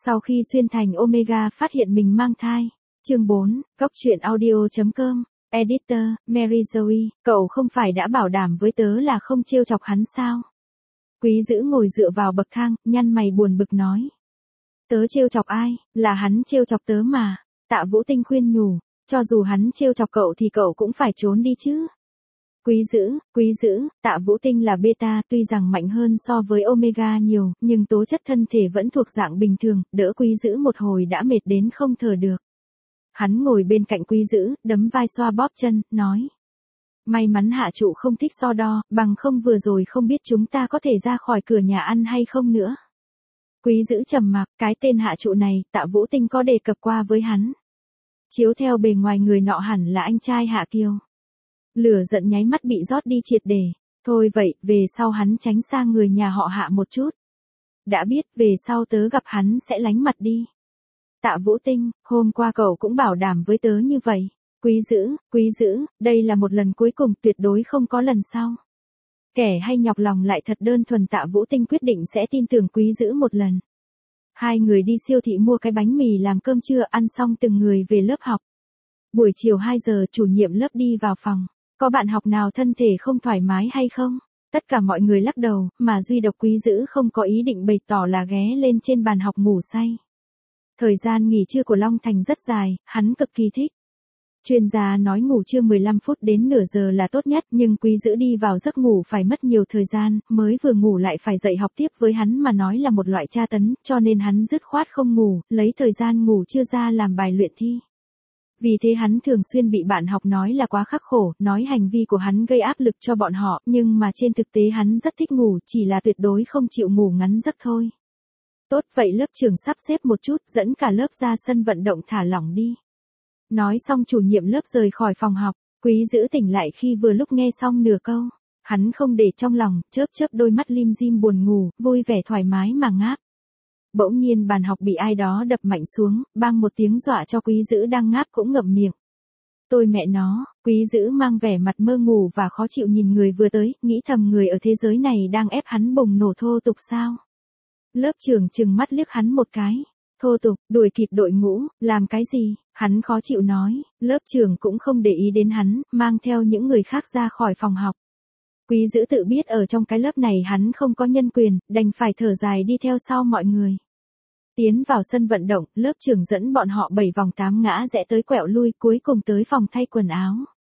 Sau khi xuyên thành Omega phát hiện mình mang thai. Chương 4, Cóc truyện audio.com, Editor, Mary Zoe, cậu không phải đã bảo đảm với tớ là không trêu chọc hắn sao? Quý Dữ ngồi dựa vào bậc thang, nhăn mày buồn bực nói. Tớ trêu chọc ai, là hắn trêu chọc tớ mà. Tạ Vũ Tinh khuyên nhủ, cho dù hắn trêu chọc cậu thì cậu cũng phải trốn đi chứ. Quý Dữ, Tạ Vũ Tinh là beta, tuy rằng mạnh hơn so với Omega nhiều, nhưng tố chất thân thể vẫn thuộc dạng bình thường, đỡ Quý Dữ một hồi đã mệt đến không thở được. Hắn ngồi bên cạnh Quý Dữ, đấm vai xoa bóp chân, nói. May mắn hạ trụ không thích so đo, bằng không vừa rồi không biết chúng ta có thể ra khỏi cửa nhà ăn hay không nữa. Quý Dữ trầm mặc, cái tên hạ trụ này, Tạ Vũ Tinh có đề cập qua với hắn. Chiếu theo bề ngoài người nọ hẳn là anh trai Hạ Kiều. Lửa giận nháy mắt bị rót đi triệt để. Thôi vậy, về sau hắn tránh xa người nhà họ Hạ một chút. Đã biết, về sau tớ gặp hắn sẽ lánh mặt đi. Tạ Vũ Tinh, hôm qua cậu cũng bảo đảm với tớ như vậy. Quý Dữ, đây là một lần cuối cùng, tuyệt đối không có lần sau. Kẻ hay nhọc lòng lại thật đơn thuần. Tạ Vũ Tinh quyết định sẽ tin tưởng Quý Dữ một lần. Hai người đi siêu thị mua cái bánh mì làm cơm trưa, ăn xong từng người về lớp học. Buổi chiều 2 giờ chủ nhiệm lớp đi vào phòng. Có bạn học nào thân thể không thoải mái hay không? Tất cả mọi người lắc đầu, mà duy độc Quý Dữ không có ý định bày tỏ là ghé lên trên bàn học ngủ say. Thời gian nghỉ trưa của Long Thành rất dài, hắn cực kỳ thích. Chuyên gia nói ngủ trưa 15 phút đến nửa giờ là tốt nhất, nhưng Quý Dữ đi vào giấc ngủ phải mất nhiều thời gian, mới vừa ngủ lại phải dậy học tiếp, với hắn mà nói là một loại tra tấn, cho nên hắn dứt khoát không ngủ, lấy thời gian ngủ trưa ra làm bài luyện thi. Vì thế hắn thường xuyên bị bạn học nói là quá khắc khổ, nói hành vi của hắn gây áp lực cho bọn họ, nhưng mà trên thực tế hắn rất thích ngủ, chỉ là tuyệt đối không chịu ngủ ngắn giấc thôi. Tốt vậy lớp trưởng sắp xếp một chút, dẫn cả lớp ra sân vận động thả lỏng đi. Nói xong chủ nhiệm lớp rời khỏi phòng học, Quý Dữ tỉnh lại khi vừa lúc nghe xong nửa câu. Hắn không để trong lòng, chớp chớp đôi mắt lim dim buồn ngủ, vui vẻ thoải mái mà ngáp. Bỗng nhiên bàn học bị ai đó đập mạnh xuống, bang một tiếng dọa cho Quý Dữ đang ngáp cũng ngậm miệng. Tôi mẹ nó, Quý Dữ mang vẻ mặt mơ ngủ và khó chịu nhìn người vừa tới, nghĩ thầm người ở thế giới này đang ép hắn bùng nổ thô tục sao. Lớp trưởng trừng mắt liếc hắn một cái. Thô tục, đuổi kịp đội ngũ, làm cái gì? Hắn khó chịu nói, lớp trưởng cũng không để ý đến hắn, mang theo những người khác ra khỏi phòng học. Quý Dữ tự biết ở trong cái lớp này hắn không có nhân quyền, đành phải thở dài đi theo sau mọi người. Tiến vào sân vận động, lớp trưởng dẫn bọn họ 7 vòng 8 ngã rẽ tới quẹo lui, cuối cùng tới phòng thay quần áo.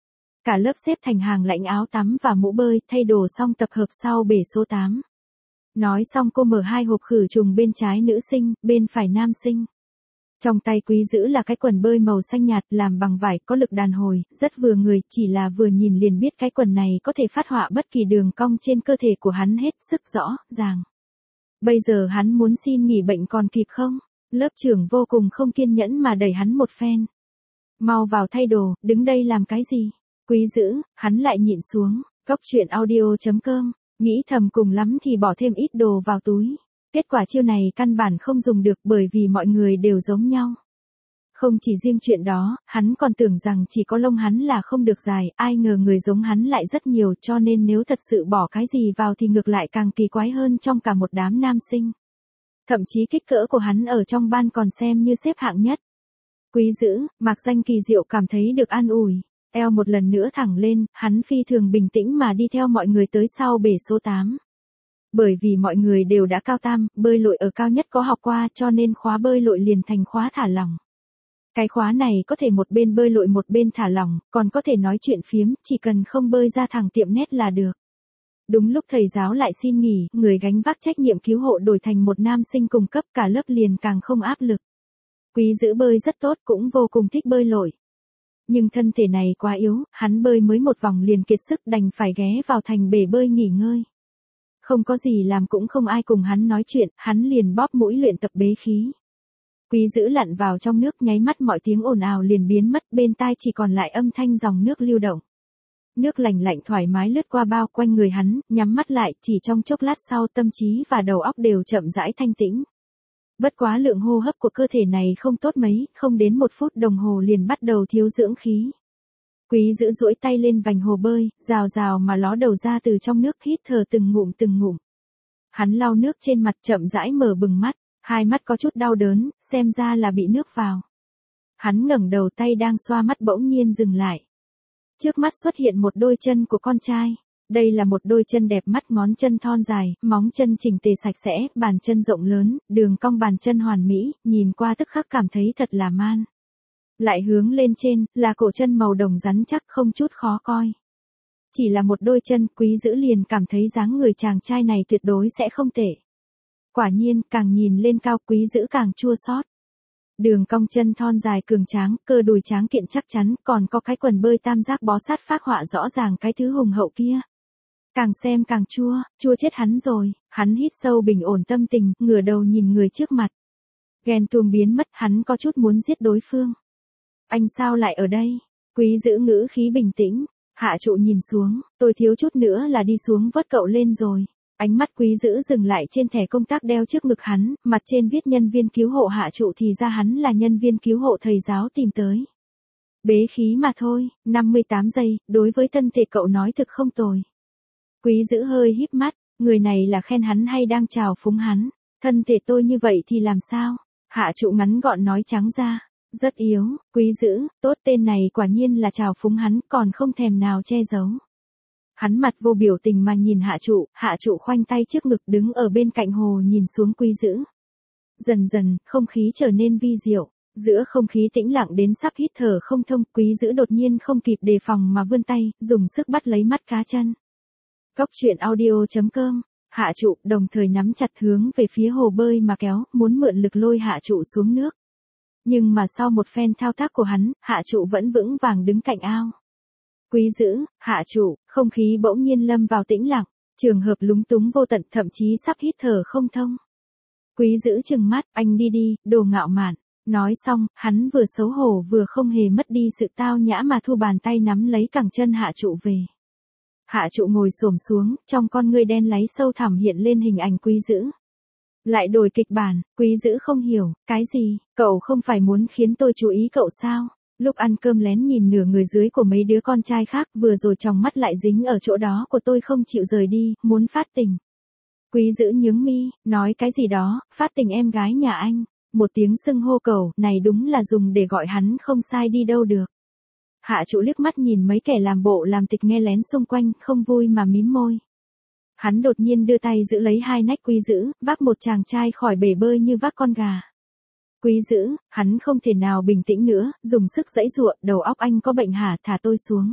Cả lớp xếp thành hàng lãnh áo tắm và mũ bơi, thay đồ xong tập hợp sau bể số 8. Nói xong cô mở 2 hộp khử trùng, bên trái nữ sinh, bên phải nam sinh. Trong tay Quý Dữ là cái quần bơi màu xanh nhạt, làm bằng vải, có lực đàn hồi, rất vừa người, chỉ là vừa nhìn liền biết cái quần này có thể phát họa bất kỳ đường cong trên cơ thể của hắn hết sức rõ ràng. Bây giờ hắn muốn xin nghỉ bệnh còn kịp không? Lớp trưởng vô cùng không kiên nhẫn mà đẩy hắn một phen. Mau vào thay đồ, đứng đây làm cái gì? Quý Dữ, hắn lại nhịn xuống. Cóc truyện audio.com, nghĩ thầm cùng lắm thì bỏ thêm ít đồ vào túi. Kết quả chiêu này căn bản không dùng được bởi vì mọi người đều giống nhau. Không chỉ riêng chuyện đó, hắn còn tưởng rằng chỉ có lông hắn là không được dài, ai ngờ người giống hắn lại rất nhiều, cho nên nếu thật sự bỏ cái gì vào thì ngược lại càng kỳ quái hơn trong cả một đám nam sinh. Thậm chí kích cỡ của hắn ở trong ban còn xem như xếp hạng nhất. Quý Dữ, Mạc Danh kỳ diệu cảm thấy được an ủi. Eo một lần nữa thẳng lên, hắn phi thường bình tĩnh mà đi theo mọi người tới sau bể số 8. Bởi vì mọi người đều đã cao tam, bơi lội ở cao nhất có học qua, cho nên khóa bơi lội liền thành khóa thả lỏng. Cái khóa này có thể một bên bơi lội một bên thả lỏng, còn có thể nói chuyện phiếm, chỉ cần không bơi ra thẳng tiệm net là được. Đúng lúc thầy giáo lại xin nghỉ, người gánh vác trách nhiệm cứu hộ đổi thành một nam sinh cùng cấp, cả lớp liền càng không áp lực. Quý Dữ bơi rất tốt, cũng vô cùng thích bơi lội. Nhưng thân thể này quá yếu, hắn bơi mới một vòng liền kiệt sức, đành phải ghé vào thành bể bơi nghỉ ngơi. Không có gì làm cũng không ai cùng hắn nói chuyện, hắn liền bóp mũi luyện tập bế khí. Quý Dữ lặn vào trong nước, nháy mắt mọi tiếng ồn ào liền biến mất, bên tai chỉ còn lại âm thanh dòng nước lưu động. Nước lành lạnh thoải mái lướt qua bao quanh người hắn, nhắm mắt lại, chỉ trong chốc lát sau tâm trí và đầu óc đều chậm rãi thanh tĩnh. Bất quá lượng hô hấp của cơ thể này không tốt mấy, không đến 1 phút đồng hồ liền bắt đầu thiếu dưỡng khí. Quý Dữ duỗi tay lên vành hồ bơi, rào rào mà ló đầu ra từ trong nước, hít thở từng ngụm từng ngụm. Hắn lau nước trên mặt, chậm rãi mở bừng mắt. Hai mắt có chút đau đớn, xem ra là bị nước vào. Hắn ngẩng đầu, tay đang xoa mắt bỗng nhiên dừng lại. Trước mắt xuất hiện một đôi chân của con trai. Đây là một đôi chân đẹp mắt, ngón chân thon dài, móng chân chỉnh tề sạch sẽ, bàn chân rộng lớn, đường cong bàn chân hoàn mỹ, nhìn qua tức khắc cảm thấy thật là man. Lại hướng lên trên, là cổ chân màu đồng rắn chắc không chút khó coi. Chỉ là một đôi chân, Quý Dữ liền cảm thấy dáng người chàng trai này tuyệt đối sẽ không tệ. Quả nhiên, càng nhìn lên cao, Quý Dữ càng chua xót. Đường cong chân thon dài cường tráng, cơ đùi tráng kiện chắc chắn, còn có cái quần bơi tam giác bó sát phác họa rõ ràng cái thứ hùng hậu kia. Càng xem càng chua chết hắn rồi. Hắn hít sâu bình ổn tâm tình, ngửa đầu nhìn người trước mặt. Ghen tuông biến mất, hắn có chút muốn giết đối phương. Anh sao lại ở đây? Quý Dữ ngữ khí bình tĩnh. Hạ Trụ nhìn xuống, tôi thiếu chút nữa là đi xuống vớt cậu lên rồi. Ánh mắt Quý Dữ dừng lại trên thẻ công tác đeo trước ngực hắn, mặt trên viết nhân viên cứu hộ Hạ Trụ, thì ra hắn là nhân viên cứu hộ thầy giáo tìm tới. Bế khí mà thôi, 58 giây, đối với thân thể cậu nói thực không tồi. Quý Dữ hơi híp mắt, người này là khen hắn hay đang chào phúng hắn? Thân thể tôi như vậy thì làm sao? Hạ Trụ ngắn gọn nói trắng ra. Rất yếu. Quý Dữ, tốt, tên này quả nhiên là chào phúng hắn, còn không thèm nào che giấu. Hắn mặt vô biểu tình mà nhìn Hạ Trụ khoanh tay trước ngực đứng ở bên cạnh hồ nhìn xuống Quý Dữ. Dần dần, không khí trở nên vi diệu. Giữa không khí tĩnh lặng đến sắp hít thở không thông, Quý Dữ đột nhiên không kịp đề phòng mà vươn tay, dùng sức bắt lấy mắt cá chân. Cóc truyện audio.com. Hạ Trụ đồng thời nắm chặt hướng về phía hồ bơi mà kéo, muốn mượn lực lôi Hạ Trụ xuống nước. Nhưng mà sau một phen thao tác của hắn, Hạ Trụ vẫn vững vàng đứng cạnh ao. Quý Dữ, Hạ Trụ, không khí bỗng nhiên lâm vào tĩnh lặng, trường hợp lúng túng vô tận, thậm chí sắp hít thở không thông. Quý Dữ trừng mắt, anh đi đi, đồ ngạo mạn. Nói xong, hắn vừa xấu hổ vừa không hề mất đi sự tao nhã mà thu bàn tay nắm lấy cẳng chân Hạ Trụ về. Hạ Trụ ngồi xổm xuống, trong con ngươi đen láy sâu thẳm hiện lên hình ảnh Quý Dữ. Lại đổi kịch bản, Quý Dữ không hiểu, cái gì, cậu không phải muốn khiến tôi chú ý cậu sao? Lúc ăn cơm lén nhìn nửa người dưới của mấy đứa con trai khác, vừa rồi tròng mắt lại dính ở chỗ đó của tôi không chịu rời đi, muốn phát tình. Quý Dữ nhướng mi, nói cái gì đó, phát tình em gái nhà anh. Một tiếng xưng hô cầu, này đúng là dùng để gọi hắn không sai đi đâu được. Hạ Trụ liếc mắt nhìn mấy kẻ làm bộ làm tịch nghe lén xung quanh, không vui mà mím môi. Hắn đột nhiên đưa tay giữ lấy hai nách Quý Dữ, vác một chàng trai khỏi bể bơi như vác con gà. Quý Dữ, hắn không thể nào bình tĩnh nữa, dùng sức giãy giụa, đầu óc anh có bệnh hả, thả tôi xuống.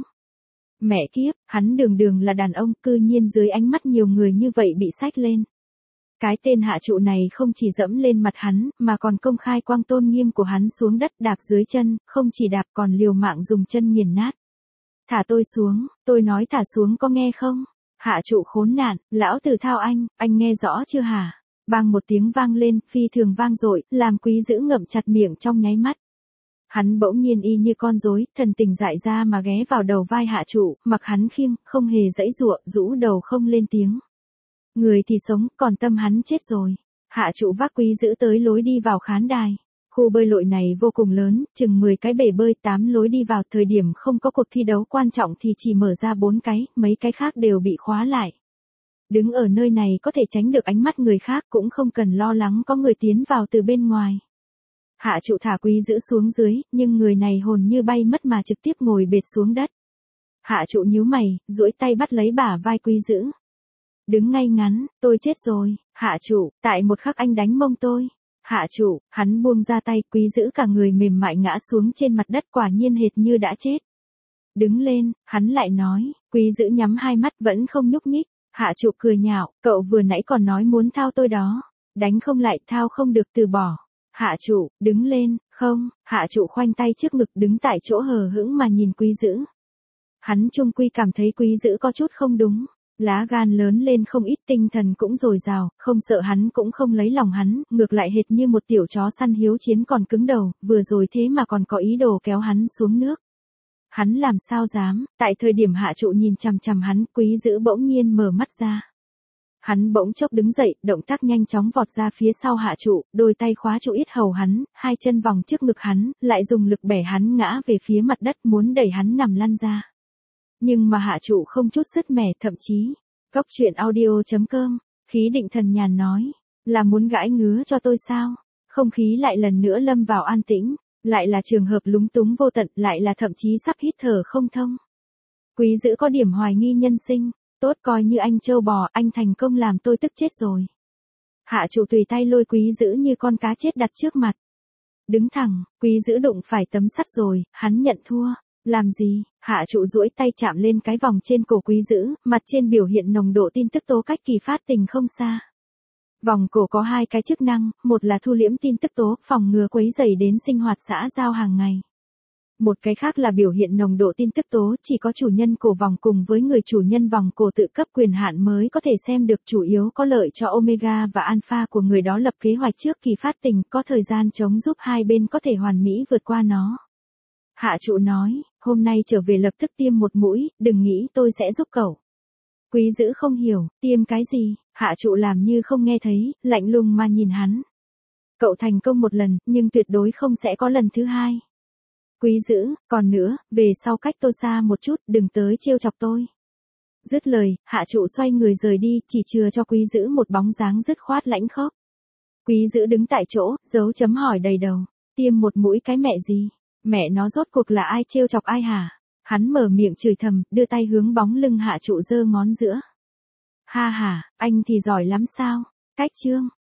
Mẹ kiếp, hắn đường đường là đàn ông, cư nhiên dưới ánh mắt nhiều người như vậy bị xách lên. Cái tên Hạ Trụ này không chỉ dẫm lên mặt hắn, mà còn công khai quăng tôn nghiêm của hắn xuống đất, đạp dưới chân, không chỉ đạp còn liều mạng dùng chân nghiền nát. Thả tôi xuống, tôi nói thả xuống có nghe không? Hạ Trụ khốn nạn, lão tử thao anh nghe rõ chưa hả? Bang một tiếng vang lên, phi thường vang dội, làm Quý Dữ ngậm chặt miệng trong nháy mắt. Hắn bỗng nhiên y như con rối, thần tình dại ra mà ghé vào đầu vai Hạ Trụ, mặc hắn khiêng, không hề giãy giụa, rũ đầu không lên tiếng. Người thì sống, còn tâm hắn chết rồi. Hạ Trụ vác Quý Dữ tới lối đi vào khán đài. Khu bơi lội này vô cùng lớn, chừng 10 cái bể bơi, 8 lối đi vào, thời điểm không có cuộc thi đấu quan trọng thì chỉ mở ra 4 cái, mấy cái khác đều bị khóa lại. Đứng ở nơi này có thể tránh được ánh mắt người khác, cũng không cần lo lắng có người tiến vào từ bên ngoài. Hạ Trụ thả Quý Dữ xuống dưới, nhưng người này hồn như bay mất mà trực tiếp ngồi bệt xuống đất. Hạ Trụ nhíu mày, duỗi tay bắt lấy bả vai Quý Dữ. Đứng ngay ngắn, tôi chết rồi. Hạ Trụ, tại một khắc anh đánh mông tôi. Hạ Trụ, hắn buông ra tay, Quý Dữ cả người mềm mại ngã xuống trên mặt đất, quả nhiên hệt như đã chết. Đứng lên, hắn lại nói. Quý Dữ nhắm hai mắt vẫn không nhúc nhích. Hạ Trụ cười nhạo, cậu vừa nãy còn nói muốn thao tôi đó. Đánh không lại, thao không được từ bỏ. Hạ Trụ, đứng lên, không. Hạ Trụ khoanh tay trước ngực đứng tại chỗ hờ hững mà nhìn Quý Dữ. Hắn chung quy cảm thấy Quý Dữ có chút không đúng. Lá gan lớn lên không ít, tinh thần cũng dồi dào, không sợ hắn cũng không lấy lòng hắn, ngược lại hệt như một tiểu chó săn hiếu chiến còn cứng đầu, vừa rồi thế mà còn có ý đồ kéo hắn xuống nước. Hắn làm sao dám, tại thời điểm Hạ Trụ nhìn chằm chằm hắn, Quý Dữ bỗng nhiên mở mắt ra. Hắn bỗng chốc đứng dậy, động tác nhanh chóng vọt ra phía sau Hạ Trụ, đôi tay khóa trụ yết hầu hắn, hai chân vòng trước ngực hắn, lại dùng lực bẻ hắn ngã về phía mặt đất muốn đẩy hắn nằm lăn ra. Nhưng mà Hạ Trụ không chút sứt mẻ, thậm chí, Cóc truyện audio.com, khí định thần nhàn nói. Là muốn gãi ngứa cho tôi sao? Không khí lại lần nữa lâm vào an tĩnh, lại là trường hợp lúng túng vô tận, lại là thậm chí sắp hít thở không thông. Quý Dữ có điểm hoài nghi nhân sinh, tốt coi như anh trâu bò, anh thành công làm tôi tức chết rồi. Hạ trụ tùy tay lôi Quý Dữ như con cá chết đặt trước mặt. Đứng thẳng, Quý Dữ đụng phải tấm sắt rồi, hắn nhận thua. Làm gì? Hạ trụ duỗi tay chạm lên cái vòng trên cổ Quý Dữ, mặt trên biểu hiện nồng độ tin tức tố cách kỳ phát tình không xa. Vòng cổ có hai cái chức năng, một là thu liễm tin tức tố, phòng ngừa quấy rầy đến sinh hoạt xã giao hàng ngày. Một cái khác là biểu hiện nồng độ tin tức tố, chỉ có chủ nhân cổ vòng cùng với người chủ nhân vòng cổ tự cấp quyền hạn mới có thể xem được, chủ yếu có lợi cho omega và alpha của người đó lập kế hoạch trước kỳ phát tình, có thời gian chống giúp hai bên có thể hoàn mỹ vượt qua nó. Hạ trụ nói, hôm nay trở về lập tức tiêm một mũi, đừng nghĩ tôi sẽ giúp cậu. Quý Dữ không hiểu, tiêm cái gì? Hạ trụ làm như không nghe thấy, lạnh lùng mà nhìn hắn. Cậu thành công một lần, nhưng tuyệt đối không sẽ có lần thứ hai. Quý Dữ, còn nữa, về sau cách tôi xa một chút, đừng tới trêu chọc tôi. Dứt lời, hạ trụ xoay người rời đi, chỉ chừa cho Quý Dữ một bóng dáng dứt khoát lãnh khốc. Quý Dữ đứng tại chỗ, dấu chấm hỏi đầy đầu. Tiêm một mũi cái mẹ gì? Mẹ nó rốt cuộc là ai trêu chọc ai hả? Hắn mở miệng chửi thầm, đưa tay hướng bóng lưng hạ trụ giơ ngón giữa. Ha ha, anh thì giỏi lắm sao? Cách chương.